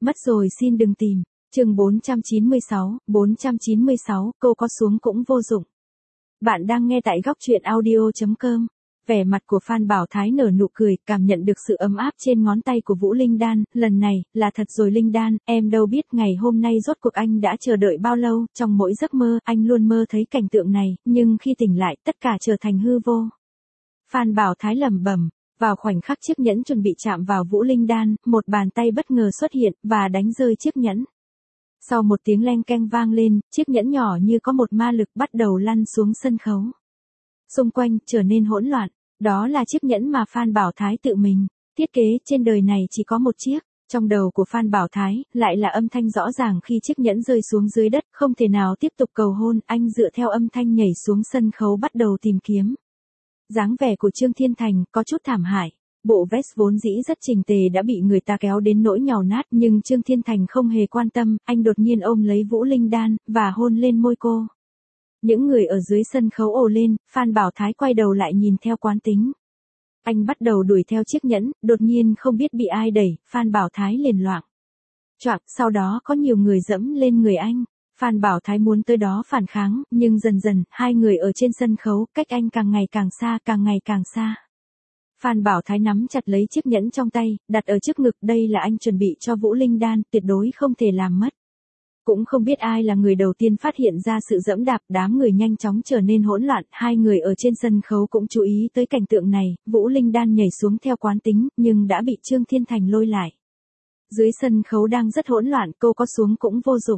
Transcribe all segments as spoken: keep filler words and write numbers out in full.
Mất rồi xin đừng tìm. Chương bốn trăm chín mươi sáu, bốn trăm chín mươi sáu, cô có xuống cũng vô dụng. Bạn đang nghe tại góc truyện audio chấm com. Vẻ mặt của Phan Bảo Thái nở nụ cười, cảm nhận được sự ấm áp trên ngón tay của Vũ Linh Đan, lần này, là thật rồi Linh Đan, em đâu biết ngày hôm nay rốt cuộc anh đã chờ đợi bao lâu, trong mỗi giấc mơ, anh luôn mơ thấy cảnh tượng này, nhưng khi tỉnh lại, tất cả trở thành hư vô. Phan Bảo Thái lẩm bẩm. Vào khoảnh khắc chiếc nhẫn chuẩn bị chạm vào Vũ Linh Đan, một bàn tay bất ngờ xuất hiện, và đánh rơi chiếc nhẫn. Sau một tiếng leng keng vang lên, chiếc nhẫn nhỏ như có một ma lực bắt đầu lăn xuống sân khấu. Xung quanh trở nên hỗn loạn, đó là chiếc nhẫn mà Phan Bảo Thái tự mình thiết kế, trên đời này chỉ có một chiếc. Trong đầu của Phan Bảo Thái, lại là âm thanh rõ ràng khi chiếc nhẫn rơi xuống dưới đất, không thể nào tiếp tục cầu hôn, anh dựa theo âm thanh nhảy xuống sân khấu bắt đầu tìm kiếm. Dáng vẻ của Trương Thiên Thành có chút thảm hại. Bộ vest vốn dĩ rất chỉnh tề đã bị người ta kéo đến nỗi nhàu nát, nhưng Trương Thiên Thành không hề quan tâm, anh đột nhiên ôm lấy Vũ Linh Đan, và hôn lên môi cô. Những người ở dưới sân khấu ồ lên, Phan Bảo Thái quay đầu lại nhìn theo quán tính. Anh bắt đầu đuổi theo chiếc nhẫn, đột nhiên không biết bị ai đẩy, Phan Bảo Thái liền loạng choạng, sau đó có nhiều người dẫm lên người anh. Phan Bảo Thái muốn tới đó phản kháng, nhưng dần dần, hai người ở trên sân khấu, cách anh càng ngày càng xa, càng ngày càng xa. Phan Bảo Thái nắm chặt lấy chiếc nhẫn trong tay, đặt ở trước ngực, đây là anh chuẩn bị cho Vũ Linh Đan, tuyệt đối không thể làm mất. Cũng không biết ai là người đầu tiên phát hiện ra sự dẫm đạp, đám người nhanh chóng trở nên hỗn loạn, hai người ở trên sân khấu cũng chú ý tới cảnh tượng này, Vũ Linh Đan nhảy xuống theo quán tính, nhưng đã bị Trương Thiên Thành lôi lại. Dưới sân khấu đang rất hỗn loạn, cô có xuống cũng vô dụng.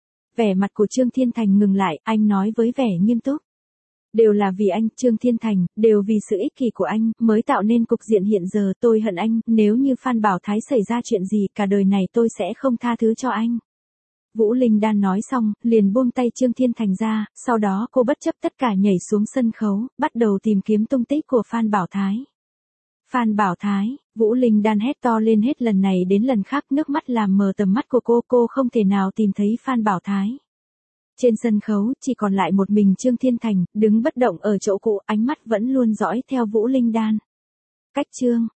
Vẻ mặt của Trương Thiên Thành ngừng lại, anh nói với vẻ nghiêm túc. Đều là vì anh, Trương Thiên Thành, đều vì sự ích kỷ của anh, mới tạo nên cục diện hiện giờ, tôi hận anh, nếu như Phan Bảo Thái xảy ra chuyện gì, cả đời này tôi sẽ không tha thứ cho anh. Vũ Linh Đan nói xong, liền buông tay Trương Thiên Thành ra, sau đó cô bất chấp tất cả nhảy xuống sân khấu, bắt đầu tìm kiếm tung tích của Phan Bảo Thái. Phan Bảo Thái, Vũ Linh Đan hét to lên hết lần này đến lần khác, nước mắt làm mờ tầm mắt của cô, cô không thể nào tìm thấy Phan Bảo Thái. Trên sân khấu, chỉ còn lại một mình Trương Thiên Thành, đứng bất động ở chỗ cũ, ánh mắt vẫn luôn dõi theo Vũ Linh Đan. Cách Trương